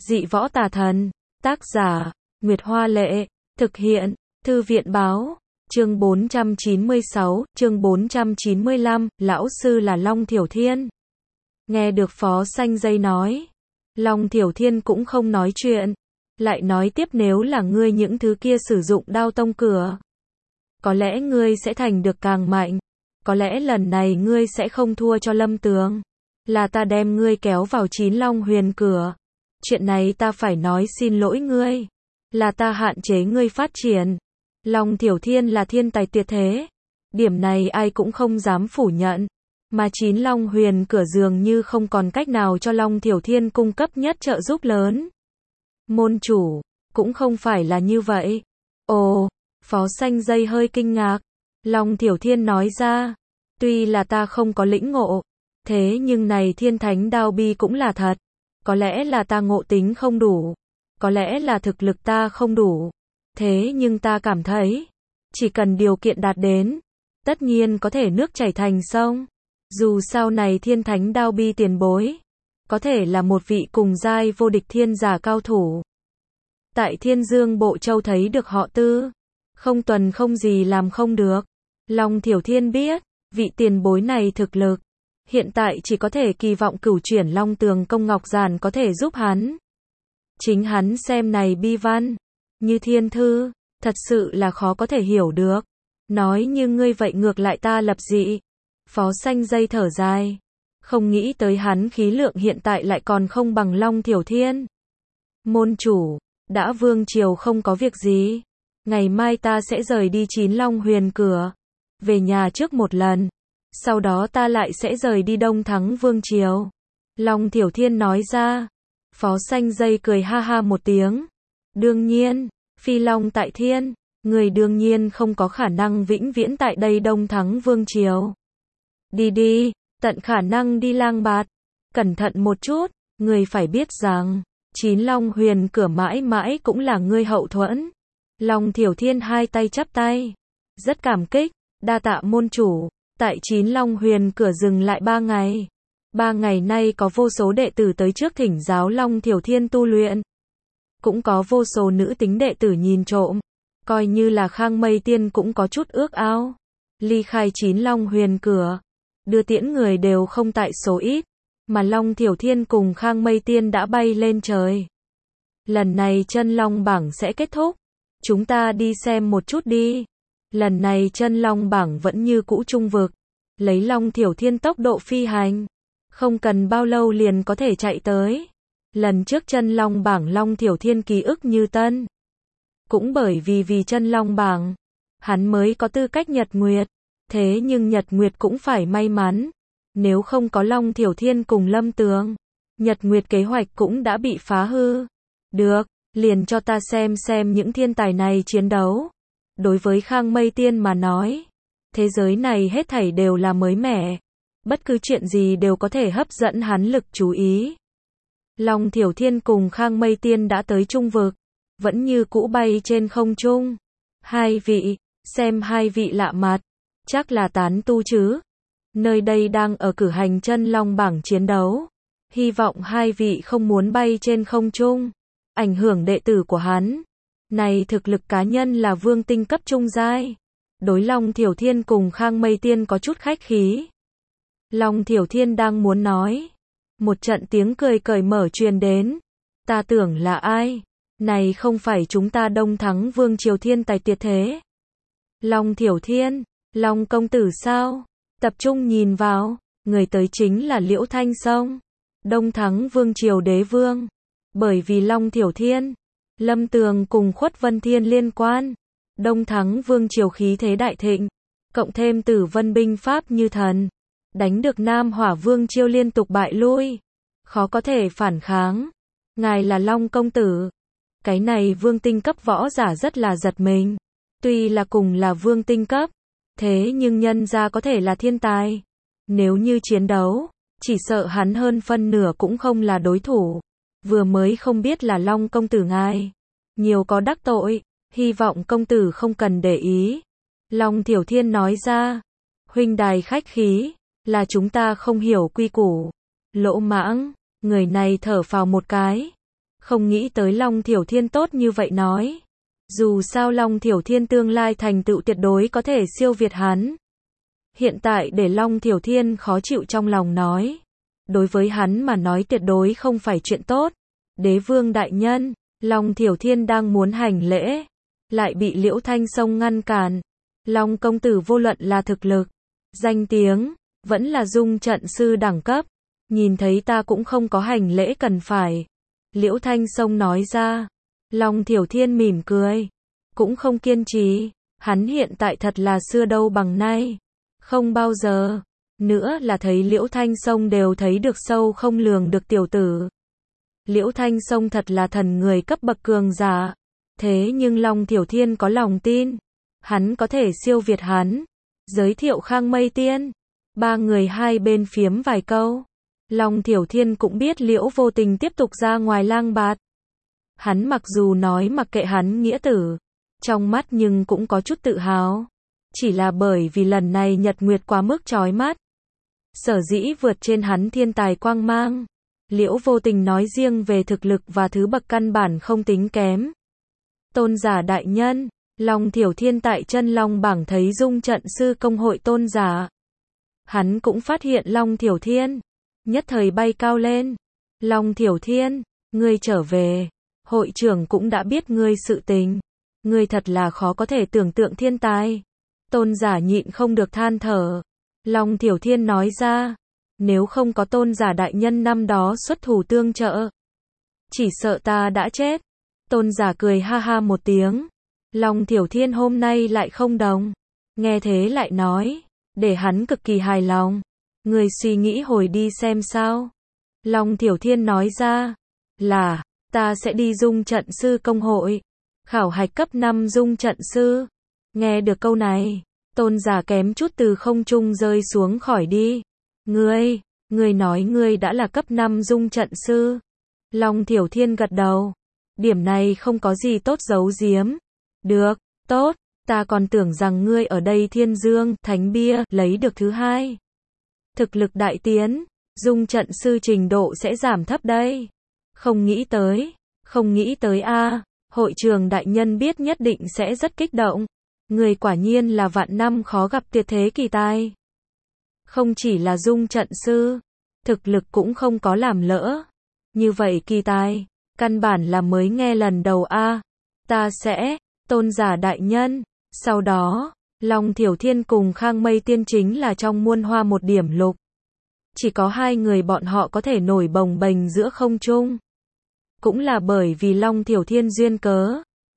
Dị võ tà thần. Tác giả, Nguyệt Hoa Lệ. Thực hiện, Thư viện Báo. Chương 496, chương 495, lão sư là Long Thiểu Thiên. Nghe được Phó Xanh Dây nói, Long Thiểu Thiên cũng không nói chuyện, lại nói tiếp, nếu là ngươi những thứ kia sử dụng đao tông cửa, có lẽ ngươi sẽ thành được càng mạnh, có lẽ lần này ngươi sẽ không thua cho Lâm Tường. Là ta đem ngươi kéo vào Chín Long Huyền cửa. Chuyện này ta phải nói xin lỗi ngươi. Là ta hạn chế ngươi phát triển. Long Thiểu Thiên là thiên tài tuyệt thế. Điểm này ai cũng không dám phủ nhận. Mà Chín Long Huyền cửa dường như không còn cách nào cho Long Thiểu Thiên cung cấp nhất trợ giúp lớn. Môn chủ, cũng không phải là như vậy. Ồ, Phó Xanh Dây hơi kinh ngạc. Long Thiểu Thiên nói ra, tuy là ta không có lĩnh ngộ, thế nhưng này thiên thánh đao bi cũng là thật. Có lẽ là ta ngộ tính không đủ, có lẽ là thực lực ta không đủ. Thế nhưng ta cảm thấy, chỉ cần điều kiện đạt đến, tất nhiên có thể nước chảy thành sông. Dù sao này thiên thánh đao bi tiền bối, có thể là một vị cùng giai vô địch thiên giả cao thủ. Tại Thiên Dương Bộ Châu thấy được họ Tư, không tuần không gì làm không được. Long Thiểu Thiên biết, vị tiền bối này thực lực, hiện tại chỉ có thể kỳ vọng cửu chuyển Long Tường Công Ngọc Giản có thể giúp hắn. Chính hắn xem này bi văn, như thiên thư, thật sự là khó có thể hiểu được. Nói như ngươi vậy ngược lại ta lập dị. Phó Xanh Dây thở dài, không nghĩ tới hắn khí lượng hiện tại lại còn không bằng Long Thiểu Thiên. Môn chủ, đã vương triều không có việc gì, ngày mai ta sẽ rời đi Chín Long Huyền cửa, về nhà trước một lần, sau đó ta lại sẽ rời đi Đông Thắng vương triều. Long Thiểu Thiên nói ra. Phó Xanh Dây cười ha ha một tiếng. Đương nhiên, phi long tại thiên, người đương nhiên không có khả năng vĩnh viễn tại đây Đông Thắng vương triều. Đi đi, tận khả năng đi lang bạt, cẩn thận một chút, người phải biết rằng, Chín Long Huyền cửa mãi mãi cũng là ngươi hậu thuẫn. Long Thiểu Thiên hai tay chắp tay, rất cảm kích, đa tạ môn chủ. Tại Chín Long Huyền cửa dừng lại 3 ngày. 3 ngày nay có vô số đệ tử tới trước thỉnh giáo Long Thiểu Thiên tu luyện. Cũng có vô số nữ tính đệ tử nhìn trộm. Coi như là Khang Mây Tiên cũng có chút ước ao. Ly khai Chín Long Huyền cửa, đưa tiễn người đều không tại số ít. Mà Long Thiểu Thiên cùng Khang Mây Tiên đã bay lên trời. Lần này chân long bảng sẽ kết thúc. Chúng ta đi xem một chút đi. Lần này chân long bảng vẫn như cũ trung vực. Lấy Long Thiểu Thiên tốc độ phi hành, không cần bao lâu liền có thể chạy tới. Lần trước chân long bảng Long Thiểu Thiên ký ức như tân. Cũng bởi vì chân long bảng, hắn mới có tư cách Nhật Nguyệt. Thế nhưng Nhật Nguyệt cũng phải may mắn. Nếu không có Long Thiểu Thiên cùng Lâm Tường, Nhật Nguyệt kế hoạch cũng đã bị phá hư. Được, liền cho ta xem những thiên tài này chiến đấu. Đối với Khang Mây Tiên mà nói, thế giới này hết thảy đều là mới mẻ. Bất cứ chuyện gì đều có thể hấp dẫn hắn lực chú ý. Long Thiểu Thiên cùng Khang Mây Tiên đã tới trung vực, vẫn như cũ bay trên không trung. Hai vị, xem hai vị lạ mặt, chắc là tán tu chứ. Nơi đây đang ở cử hành chân long bảng chiến đấu. Hy vọng hai vị không muốn bay trên không trung, ảnh hưởng đệ tử của hắn. Này thực lực cá nhân là vương tinh cấp trung giai. Đối Long Thiểu Thiên cùng Khang Mây Tiên có chút khách khí. Long Thiểu Thiên đang muốn nói, một trận tiếng cười cởi mở truyền đến. Ta tưởng là ai? Này không phải chúng ta Đông Thắng vương triều thiên tài tuyệt thế. Long Thiểu Thiên, Long công tử sao? Tập trung nhìn vào, người tới chính là Liễu Thanh Sông, Đông Thắng vương triều đế vương. Bởi vì Long Thiểu Thiên, Lâm Tường cùng Khuất Vân Thiên liên quan, Đông Thắng vương triều khí thế đại thịnh, cộng thêm Tử Vân binh pháp như thần, đánh được Nam Hỏa vương triều liên tục bại lui, khó có thể phản kháng. Ngài là Long công tử. Cái này vương tinh cấp võ giả rất là giật mình. Tuy là cùng là vương tinh cấp, thế nhưng nhân ra có thể là thiên tài. Nếu như chiến đấu, chỉ sợ hắn hơn phân nửa cũng không là đối thủ. Vừa mới không biết là Long công tử ngài nhiều có đắc tội, hy vọng công tử không cần để ý. Long Thiểu Thiên nói ra, huynh đài khách khí, là chúng ta không hiểu quy củ. Lỗ Mãng, người này thở phào một cái, Không nghĩ tới Long Thiểu Thiên tốt như vậy nói. Dù sao Long Thiểu Thiên tương lai thành tựu tuyệt đối có thể siêu việt hắn. Hiện tại để Long Thiểu Thiên khó chịu trong lòng nói. Đối với hắn mà nói tuyệt đối không phải chuyện tốt. Đế vương đại nhân, Long Thiểu Thiên đang muốn hành lễ. Lại bị Liễu Thanh Sông ngăn cản. Long công tử vô luận là thực lực, danh tiếng, vẫn là dung trận sư đẳng cấp. Nhìn thấy ta cũng không có hành lễ cần phải. Liễu Thanh Sông nói ra. Long Thiểu Thiên mỉm cười. Cũng không kiên trì. Hắn hiện tại thật là xưa đâu bằng nay. Không bao giờ. Nữa là thấy Liễu Thanh Sông đều thấy được sâu không lường được tiểu tử. Liễu Thanh Sông thật là thần người cấp bậc cường giả. Thế nhưng Long Thiểu Thiên có lòng tin. Hắn có thể siêu việt hắn. Giới thiệu Khang Mây Tiên. Ba người hai bên phiếm vài câu. Long Thiểu Thiên cũng biết Liễu Vô Tình tiếp tục ra ngoài lang bạt. Hắn mặc dù nói mặc kệ hắn nghĩa tử. Trong mắt nhưng cũng có chút tự hào. Chỉ là bởi vì lần này nhật nguyệt quá mức chói mắt. Sở dĩ vượt trên hắn thiên tài quang mang. Liễu Vô Tình nói riêng về thực lực và thứ bậc căn bản không tính kém. Tôn giả đại nhân, Long Thiểu Thiên tại chân Long bảng thấy dung trận sư công hội tôn giả. Hắn cũng phát hiện Long Thiểu Thiên. Nhất thời bay cao lên. Long Thiểu Thiên, ngươi trở về. Hội trưởng cũng đã biết ngươi sự tình. Ngươi thật là khó có thể tưởng tượng thiên tài. Tôn giả nhịn không được than thở. Long Thiểu Thiên nói ra. Nếu không có tôn giả đại nhân năm đó xuất thủ tương trợ. Chỉ sợ ta đã chết. Tôn giả cười ha ha một tiếng. Long Thiểu Thiên hôm nay lại không đồng. Nghe thế lại nói. Để hắn cực kỳ hài lòng. Người suy nghĩ hồi đi xem sao. Long Thiểu Thiên nói ra. Là, ta sẽ đi dung trận sư công hội. Khảo hạch cấp 5 dung trận sư. Nghe được câu này. Tôn giả kém chút từ không trung rơi xuống khỏi đi. Ngươi nói ngươi đã là cấp 5 dung trận sư. Long Thiểu Thiên gật đầu. Điểm này không có gì tốt giấu giếm. Được, tốt, ta còn tưởng rằng ngươi ở đây Thiên Dương, Thánh Bia, lấy được thứ 2. Thực lực đại tiến, dung trận sư trình độ sẽ giảm thấp đây. Không nghĩ tới a, hội trường đại nhân biết nhất định sẽ rất kích động. Người quả nhiên là vạn năm khó gặp tuyệt thế kỳ tài. Không chỉ là dung trận sư, thực lực cũng không có làm lỡ. Như vậy kỳ tài, căn bản là mới nghe lần đầu a. Ta sẽ, tôn giả đại nhân. Sau đó, Long Thiểu Thiên cùng Khang Mây Tiên chính là trong muôn hoa một điểm lục. Chỉ có hai người bọn họ có thể nổi bồng bềnh giữa không trung. Cũng là bởi vì Long Thiểu Thiên duyên cớ.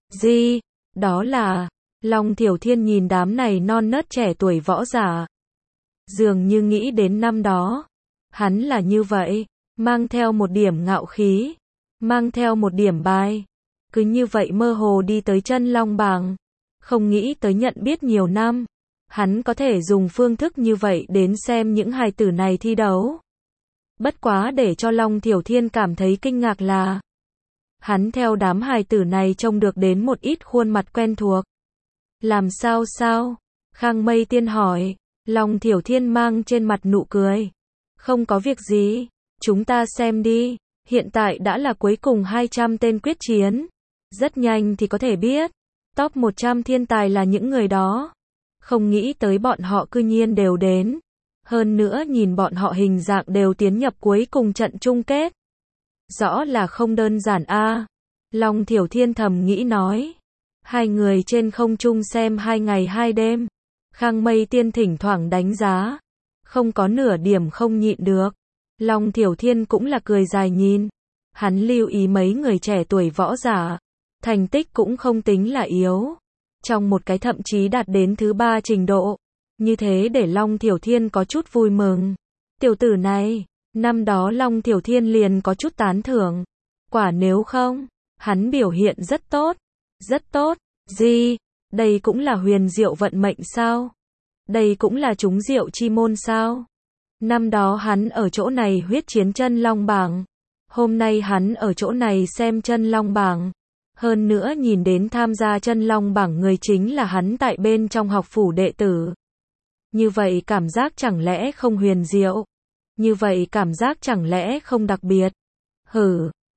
Đó là, Long Thiểu Thiên nhìn đám này non nớt trẻ tuổi võ giả. Dường như nghĩ đến năm đó. Hắn là như vậy, mang theo một điểm ngạo khí, mang theo một điểm bài. Cứ như vậy mơ hồ đi tới chân Long bảng. Không nghĩ tới nhận biết nhiều năm. Hắn có thể dùng phương thức như vậy đến xem những hài tử này thi đấu. Bất quá để cho Long Thiểu Thiên cảm thấy kinh ngạc là hắn theo đám hài tử này trông được đến một ít khuôn mặt quen thuộc. Làm sao? Khang Mây Tiên hỏi. Long Thiểu Thiên mang trên mặt nụ cười. Không có việc gì, chúng ta xem đi. Hiện tại đã là cuối cùng 200 tên quyết chiến. Rất nhanh thì có thể biết. Top 100 thiên tài là những người đó. Không nghĩ tới bọn họ cư nhiên đều đến. Hơn nữa nhìn bọn họ hình dạng đều tiến nhập cuối cùng trận chung kết. Rõ là không đơn giản a. Long Thiểu Thiên thầm nghĩ nói. Hai người trên không trung xem 2 ngày 2 đêm. Khang Mây Tiên thỉnh thoảng đánh giá. Không có nửa điểm không nhịn được. Long Thiểu Thiên cũng là cười dài nhìn. Hắn lưu ý mấy người trẻ tuổi võ giả. Thành tích cũng không tính là yếu. Trong một cái thậm chí đạt đến thứ 3 trình độ. Như thế để Long Thiểu Thiên có chút vui mừng. Tiểu tử này, năm đó Long Thiểu Thiên liền có chút tán thưởng. Quả nếu không, hắn biểu hiện rất tốt. Rất tốt. Đây cũng là huyền diệu vận mệnh sao? Đây cũng là trúng diệu chi môn sao? Năm đó hắn ở chỗ này huyết chiến chân Long bảng. Hôm nay hắn ở chỗ này xem chân Long bảng. Hơn nữa nhìn đến tham gia chân Long bảng người chính là hắn tại bên trong học phủ đệ tử. Như vậy cảm giác chẳng lẽ không huyền diệu? Như vậy cảm giác chẳng lẽ không đặc biệt?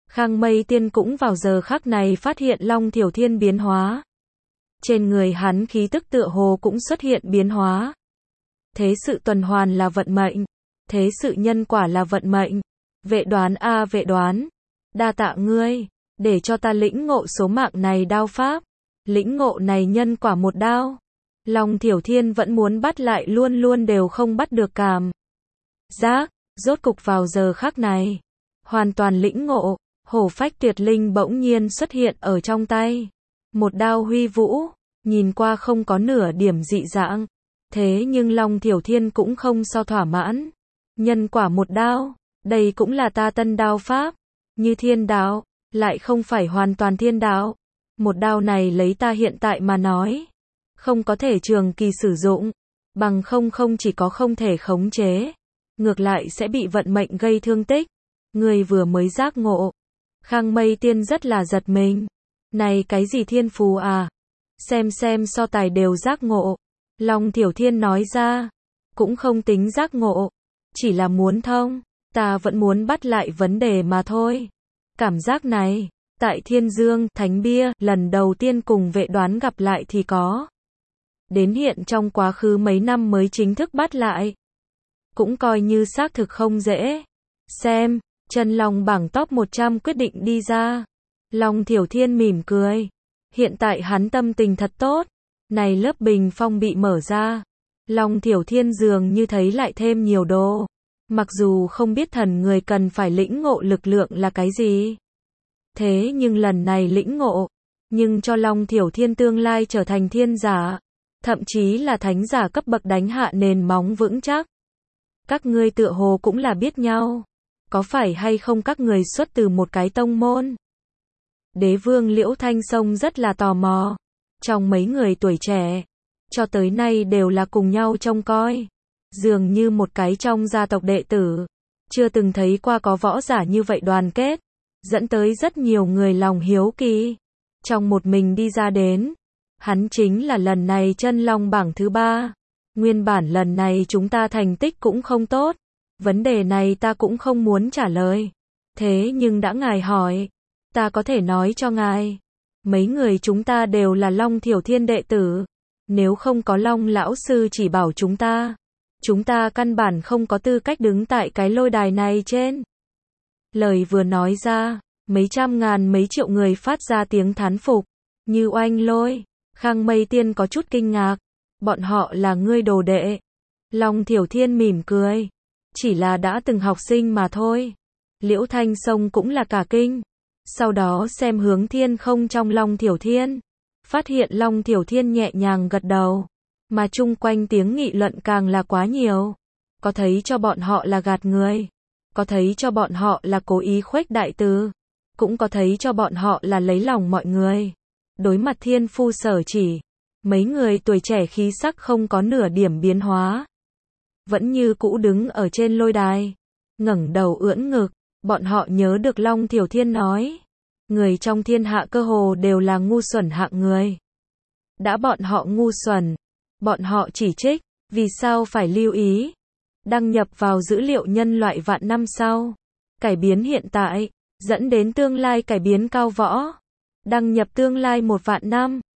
Khang Mây Tiên cũng vào giờ khắc này phát hiện Long Thiểu Thiên biến hóa. Trên người hắn khí tức tựa hồ cũng xuất hiện biến hóa. Thế sự tuần hoàn là vận mệnh. Thế sự nhân quả là vận mệnh. Vệ Đoán a Vệ Đoán. Đa tạ ngươi. Để cho ta lĩnh ngộ số mạng này đao pháp. Lĩnh ngộ này nhân quả một đao. Long Thiểu Thiên vẫn muốn bắt lại luôn luôn đều không bắt được cảm giác. Rốt cục vào giờ khắc này. Hoàn toàn lĩnh ngộ. Hổ phách tuyệt linh bỗng nhiên xuất hiện ở trong tay. Một đao huy vũ. Nhìn qua không có nửa điểm dị dạng. Thế nhưng Long Thiểu Thiên cũng không sao thỏa mãn. Nhân quả một đao. Đây cũng là ta tân đao pháp. Như thiên đạo. Lại không phải hoàn toàn thiên đạo. Một đao này lấy ta hiện tại mà nói. Không có thể trường kỳ sử dụng. Bằng không chỉ có không thể khống chế. Ngược lại sẽ bị vận mệnh gây thương tích. Người vừa mới giác ngộ. Khang Mây Tiên rất là giật mình. Này cái gì thiên phú à? Xem so tài đều giác ngộ. Long Thiểu Thiên nói ra. Cũng không tính giác ngộ. Chỉ là muốn thông. Ta vẫn muốn bắt lại vấn đề mà thôi. Cảm giác này. Tại Thiên Dương, Thánh Bia, lần đầu tiên cùng Vệ Đoán gặp lại thì có. Đến hiện trong quá khứ mấy năm mới chính thức bắt lại. Cũng coi như xác thực không dễ. Xem, chân long bảng top 100 quyết định đi ra. Long Thiểu Thiên mỉm cười. Hiện tại hắn tâm tình thật tốt. Này lớp bình phong bị mở ra. Long Thiểu Thiên dường như thấy lại thêm nhiều đồ. Mặc dù không biết thần người cần phải lĩnh ngộ lực lượng là cái gì. Thế nhưng lần này lĩnh ngộ. Nhưng cho Long Thiểu Thiên tương lai trở thành thiên giả. Thậm chí là thánh giả cấp bậc đánh hạ nền móng vững chắc. Các ngươi tựa hồ cũng là biết nhau. Có phải hay không các người xuất từ một cái tông môn? Đế vương Liễu Thanh Sông rất là tò mò. Trong mấy người tuổi trẻ, cho tới nay đều là cùng nhau trông coi. Dường như một cái trong gia tộc đệ tử. Chưa từng thấy qua có võ giả như vậy đoàn kết. Dẫn tới rất nhiều người lòng hiếu kỳ. Trong một mình đi ra đến. Hắn chính là lần này chân long bảng thứ 3. Nguyên bản lần này chúng ta thành tích cũng không tốt. Vấn đề này ta cũng không muốn trả lời. Thế nhưng đã ngài hỏi. Ta có thể nói cho ngài. Mấy người chúng ta đều là Long Thiểu Thiên đệ tử. Nếu không có Long lão sư chỉ bảo chúng ta căn bản không có tư cách đứng tại cái lôi đài này trên. Lời vừa nói ra, mấy trăm ngàn mấy triệu người phát ra tiếng thán phục. Như oanh lôi. Khang Mây Tiên có chút kinh ngạc. Bọn họ là ngươi đồ đệ. Long Thiểu Thiên mỉm cười. Chỉ là đã từng học sinh mà thôi. Liễu Thanh Sông cũng là cả kinh. Sau đó xem hướng thiên không trong Long Thiểu Thiên. Phát hiện Long Thiểu Thiên nhẹ nhàng gật đầu. Mà chung quanh tiếng nghị luận càng là quá nhiều. Có thấy cho bọn họ là gạt người. Có thấy cho bọn họ là cố ý khuếch đại từ. Cũng có thấy cho bọn họ là lấy lòng mọi người. Đối mặt thiên phu sở chỉ. Mấy người tuổi trẻ khí sắc không có nửa điểm biến hóa. Vẫn như cũ đứng ở trên lôi đài. Ngẩng đầu ưỡn ngực. Bọn họ nhớ được Long Thiểu Thiên nói. Người trong thiên hạ cơ hồ đều là ngu xuẩn hạng người. Đã bọn họ ngu xuẩn. Bọn họ chỉ trích. Vì sao phải lưu ý. Đăng nhập vào dữ liệu nhân loại vạn năm sau. Cải biến hiện tại. Dẫn đến tương lai cải biến cao võ. Đăng nhập tương lai 1 vạn năm.